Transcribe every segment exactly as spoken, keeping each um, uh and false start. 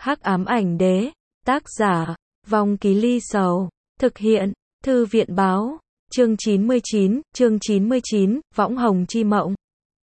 Hắc ám ảnh đế, tác giả, Vong Ký Ly Sầu, thực hiện, Thư viện báo, chương chín mươi chín, chương chín mươi chín, Võng Hồng Chi Mộng.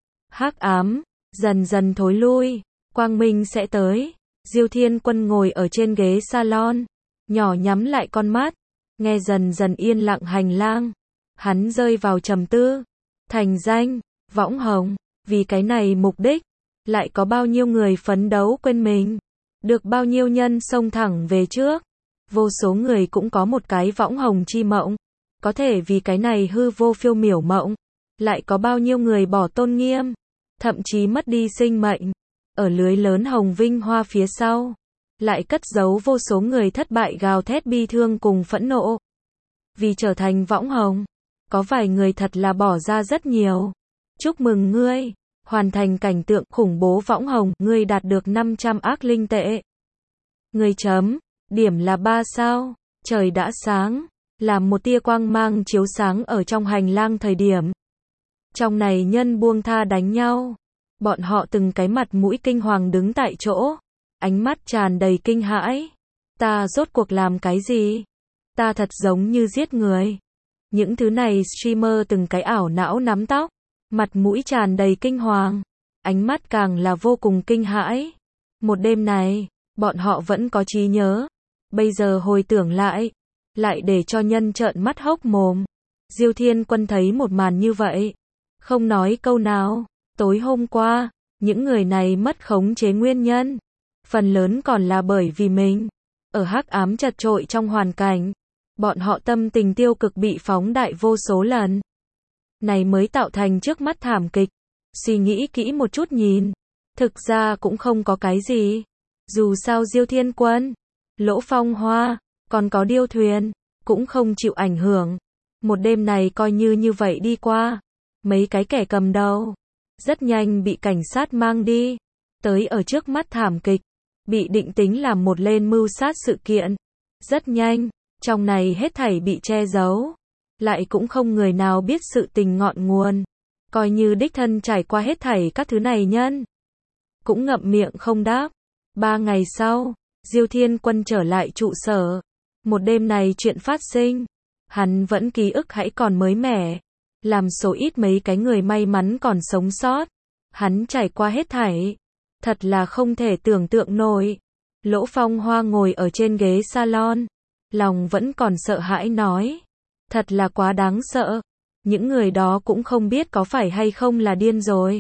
Hắc ám, dần dần thối lui, quang minh sẽ tới. Diêu Thiên Quân ngồi ở trên ghế salon, nhỏ nhắm lại con mắt, nghe dần dần yên lặng hành lang. Hắn rơi vào trầm tư, thành danh, Võng Hồng, vì cái này mục đích, lại có bao nhiêu người phấn đấu quên mình, được bao nhiêu nhân xông thẳng về trước. Vô số người cũng có một cái võng hồng chi mộng, có thể vì cái này hư vô phiêu miểu mộng, lại có bao nhiêu người bỏ tôn nghiêm, thậm chí mất đi sinh mệnh. Ở lưới lớn hồng vinh hoa phía sau, lại cất giấu vô số người thất bại gào thét bi thương cùng phẫn nộ. Vì trở thành võng hồng, có vài người thật là bỏ ra rất nhiều. Chúc mừng ngươi, hoàn thành cảnh tượng khủng bố võng hồng, ngươi đạt được năm trăm ác linh tệ. Ngươi chấm, điểm là ba sao, trời đã sáng, làm một tia quang mang chiếu sáng ở trong hành lang thời điểm. Trong này nhân buông tha đánh nhau, bọn họ từng cái mặt mũi kinh hoàng đứng tại chỗ, ánh mắt tràn đầy kinh hãi. Ta rốt cuộc làm cái gì? Ta thật giống như giết người. Những thứ này streamer từng cái ảo não nắm tóc, mặt mũi tràn đầy kinh hoàng, ánh mắt càng là vô cùng kinh hãi. Một đêm này, bọn họ vẫn có trí nhớ, bây giờ hồi tưởng lại, lại để cho nhân trợn mắt hốc mồm. Diêu Thiên Quân thấy một màn như vậy, không nói câu nào. Tối hôm qua, những người này mất khống chế nguyên nhân, phần lớn còn là bởi vì mình, ở hắc ám chật trội trong hoàn cảnh, bọn họ tâm tình tiêu cực bị phóng đại vô số lần. Này mới tạo thành trước mắt thảm kịch. Suy nghĩ kỹ một chút nhìn, thực ra cũng không có cái gì. Dù sao Diêu Thiên Quân, Lỗ Phong Hoa, còn có Điêu Thuyền, cũng không chịu ảnh hưởng. Một đêm này coi như như vậy đi qua. Mấy cái kẻ cầm đầu, rất nhanh bị cảnh sát mang đi. Tới ở trước mắt thảm kịch, bị định tính làm một lên mưu sát sự kiện. Rất nhanh, trong này hết thảy bị che giấu. Lại cũng không người nào biết sự tình ngọn nguồn. Coi như đích thân trải qua hết thảy các thứ này nhân, cũng ngậm miệng không đáp. Ba ngày sau, Diêu Thiên Quân trở lại trụ sở. Một đêm này chuyện phát sinh, hắn vẫn ký ức hãy còn mới mẻ. Làm số ít mấy cái người may mắn còn sống sót. Hắn trải qua hết thảy, thật là không thể tưởng tượng nổi. Lỗ Phong Hoa ngồi ở trên ghế salon, lòng vẫn còn sợ hãi nói. Thật là quá đáng sợ. Những người đó cũng không biết có phải hay không là điên rồi.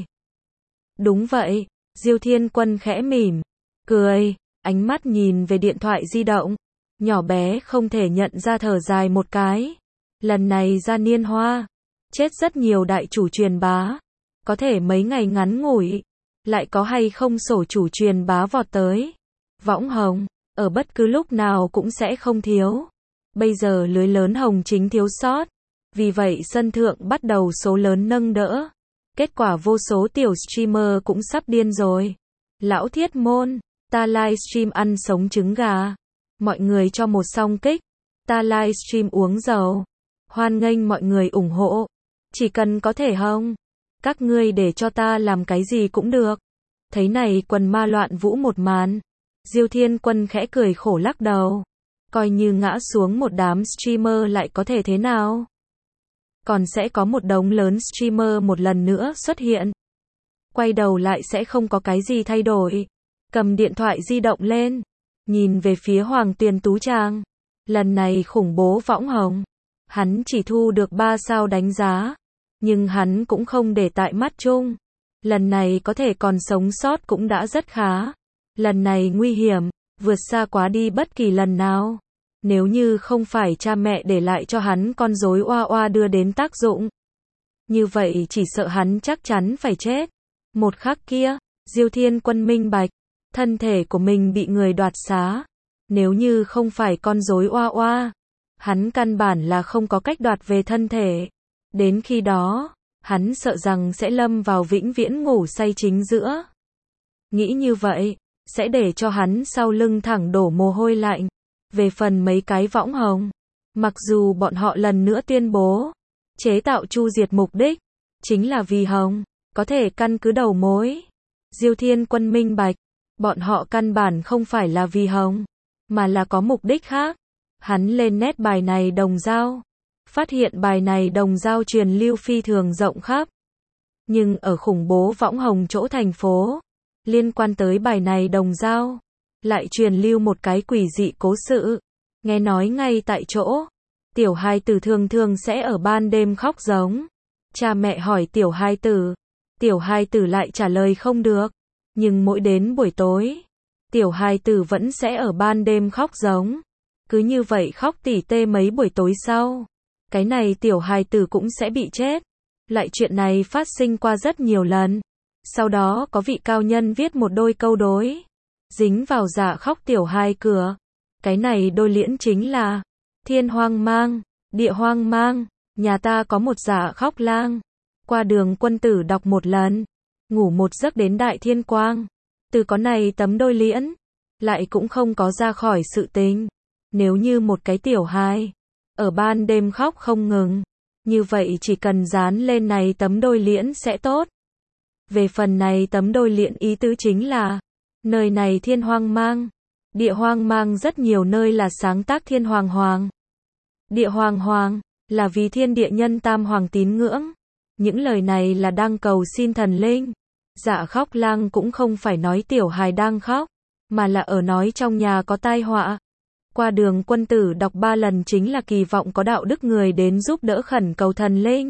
Đúng vậy, Diêu Thiên Quân khẽ mỉm, cười, ánh mắt nhìn về điện thoại di động. Nhỏ bé không thể nhận ra thở dài một cái. Lần này ra niên hoa, chết rất nhiều đại chủ truyền bá. Có thể mấy ngày ngắn ngủi, lại có hay không sổ chủ truyền bá vọt tới. Võng hồng, ở bất cứ lúc nào cũng sẽ không thiếu. Bây giờ lưới lớn hồng chính thiếu sót. Vì vậy sân thượng bắt đầu số lớn nâng đỡ. Kết quả vô số tiểu streamer cũng sắp điên rồi. Lão thiết môn, ta livestream ăn sống trứng gà. Mọi người cho một song kích. Ta livestream uống dầu. Hoan nghênh mọi người ủng hộ. Chỉ cần có thể không? Các ngươi để cho ta làm cái gì cũng được. Thấy này quần ma loạn vũ một màn. Diêu Thiên Quân khẽ cười khổ lắc đầu. Coi như ngã xuống một đám streamer lại có thể thế nào? Còn sẽ có một đống lớn streamer một lần nữa xuất hiện. Quay đầu lại sẽ không có cái gì thay đổi. Cầm điện thoại di động lên, nhìn về phía Hoàng Tuyền Tú Trang. Lần này khủng bố võng hồng. Hắn chỉ thu được ba sao đánh giá. Nhưng hắn cũng không để tại mắt chung. Lần này có thể còn sống sót cũng đã rất khá. Lần này nguy hiểm, vượt xa quá đi bất kỳ lần nào. Nếu như không phải cha mẹ để lại cho hắn con rối oa oa đưa đến tác dụng, như vậy chỉ sợ hắn chắc chắn phải chết. Một khắc kia, Diêu Thiên Quân minh bạch, thân thể của mình bị người đoạt xá. Nếu như không phải con rối oa oa, hắn căn bản là không có cách đoạt về thân thể. Đến khi đó, hắn sợ rằng sẽ lâm vào vĩnh viễn ngủ say chính giữa. Nghĩ như vậy, sẽ để cho hắn sau lưng thẳng đổ mồ hôi lạnh. Về phần mấy cái võng hồng, mặc dù bọn họ lần nữa tuyên bố, chế tạo chu diệt mục đích, chính là vì hồng, có thể căn cứ đầu mối. Diêu Thiên Quân minh bạch, Bọn họ căn bản không phải là vì hồng, mà là có mục đích khác. Hắn lên nét bài này đồng dao, phát hiện bài này đồng dao truyền lưu phi thường rộng khắp. Nhưng ở khủng bố võng hồng chỗ thành phố, liên quan tới bài này đồng dao, lại truyền lưu một cái quỷ dị cố sự. Nghe nói ngay tại chỗ, tiểu hài tử thường thường sẽ ở ban đêm khóc giống. Cha mẹ hỏi tiểu hài tử, tiểu hài tử lại trả lời không được. Nhưng mỗi đến buổi tối, tiểu hài tử vẫn sẽ ở ban đêm khóc giống. Cứ như vậy khóc tỉ tê mấy buổi tối sau, cái này tiểu hài tử cũng sẽ bị chết. Lại chuyện này phát sinh qua rất nhiều lần. Sau đó có vị cao nhân viết một đôi câu đối, dính vào dạ khóc tiểu hài cửa. Cái này đôi liễn chính là thiên hoang mang, địa hoang mang. Nhà ta có một dạ khóc lang, qua đường quân tử đọc một lần, ngủ một giấc đến đại thiên quang. Từ có này tấm đôi liễn, lại cũng không có ra khỏi sự tình. Nếu như một cái tiểu hài ở ban đêm khóc không ngừng, như vậy chỉ cần dán lên này tấm đôi liễn sẽ tốt. Về phần này tấm đôi liễn ý tứ chính là, nơi này thiên hoang mang, địa hoang mang, rất nhiều nơi là sáng tác thiên hoàng hoàng. Địa hoàng hoàng, là vì thiên địa nhân tam hoàng tín ngưỡng. Những lời này là đang cầu xin thần linh. Dạ khóc lang cũng không phải nói tiểu hài đang khóc, mà là ở nói trong nhà có tai họa. Qua đường quân tử đọc ba lần chính là kỳ vọng có đạo đức người đến giúp đỡ khẩn cầu thần linh.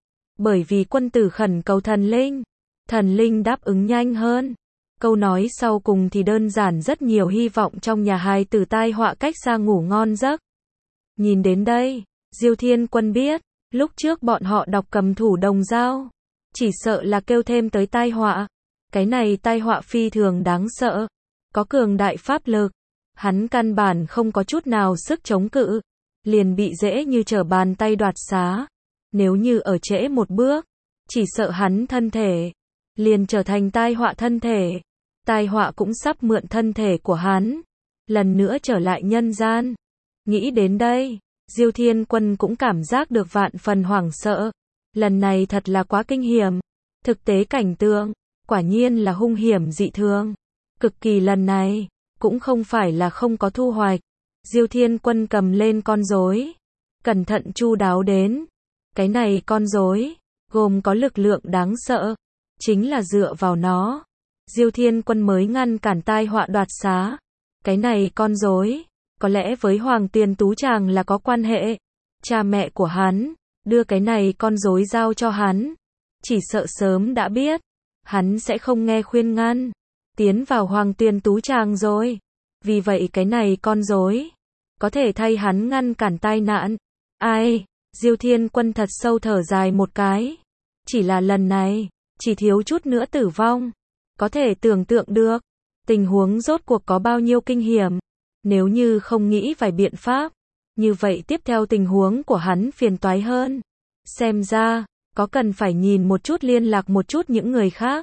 Bởi vì quân tử khẩn cầu thần linh, thần linh đáp ứng nhanh hơn. Câu nói sau cùng thì đơn giản rất nhiều, hy vọng trong nhà hài tử tai họa cách xa ngủ ngon giấc. Nhìn đến đây, Diêu Thiên Quân biết, lúc trước bọn họ đọc cầm thủ đồng dao, chỉ sợ là kêu thêm tới tai họa. Cái này tai họa phi thường đáng sợ, có cường đại pháp lực, hắn căn bản không có chút nào sức chống cự, liền bị dễ như trở bàn tay đoạt xá. Nếu như ở trễ một bước, chỉ sợ hắn thân thể liền trở thành tai họa thân thể. Tai họa cũng sắp mượn thân thể của hắn, lần nữa trở lại nhân gian. Nghĩ đến đây, Diêu Thiên Quân cũng cảm giác được vạn phần hoảng sợ. Lần này thật là quá kinh hiểm. Thực tế cảnh tượng, quả nhiên là hung hiểm dị thường. Cực kỳ lần này, cũng không phải là không có thu hoạch. Diêu Thiên Quân cầm lên con rối, cẩn thận chu đáo đến. Cái này con rối, gồm có lực lượng đáng sợ. Chính là dựa vào nó, Diêu Thiên Quân mới ngăn cản tai họa đoạt xá. Cái này con rối, có lẽ với Hoàng Tuyền Tú chàng là có quan hệ. Cha mẹ của hắn, đưa cái này con rối giao cho hắn. Chỉ sợ sớm đã biết, hắn sẽ không nghe khuyên ngăn, tiến vào Hoàng Tuyền Tú chàng rồi. Vì vậy cái này con rối, có thể thay hắn ngăn cản tai nạn. Ai, Diêu Thiên Quân thật sâu thở dài một cái. Chỉ là lần này, chỉ thiếu chút nữa tử vong. Có thể tưởng tượng được, tình huống rốt cuộc có bao nhiêu kinh hiểm. Nếu như không nghĩ vài biện pháp, như vậy tiếp theo tình huống của hắn phiền toái hơn. Xem ra, có cần phải nhìn một chút, liên lạc một chút những người khác.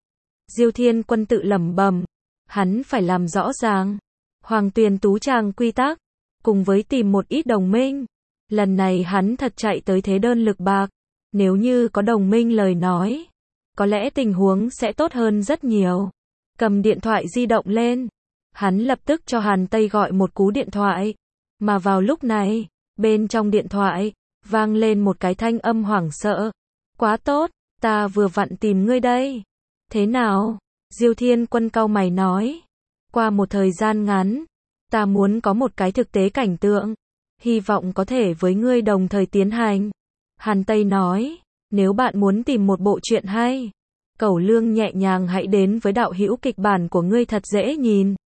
Diêu Thiên Quân tự lẩm bẩm, hắn phải làm rõ ràng Hoàng Tuyền Tú chàng quy tắc, cùng với tìm một ít đồng minh. Lần này hắn thật chạy tới thế đơn lực bạc. Nếu như có đồng minh lời nói, có lẽ tình huống sẽ tốt hơn rất nhiều. Cầm điện thoại di động lên, hắn lập tức cho Hàn Tây gọi một cú điện thoại. Mà vào lúc này, bên trong điện thoại, vang lên một cái thanh âm hoảng sợ. Quá tốt, ta vừa vặn tìm ngươi đây. Thế nào? Diêu Thiên Quân cau mày nói. Qua một thời gian ngắn, ta muốn có một cái thực tế cảnh tượng, hy vọng có thể với ngươi đồng thời tiến hành. Hàn Tây nói, nếu bạn muốn tìm một bộ truyện hay, Cẩu Lương nhẹ nhàng hãy đến với đạo hữu kịch bản của ngươi thật dễ nhìn.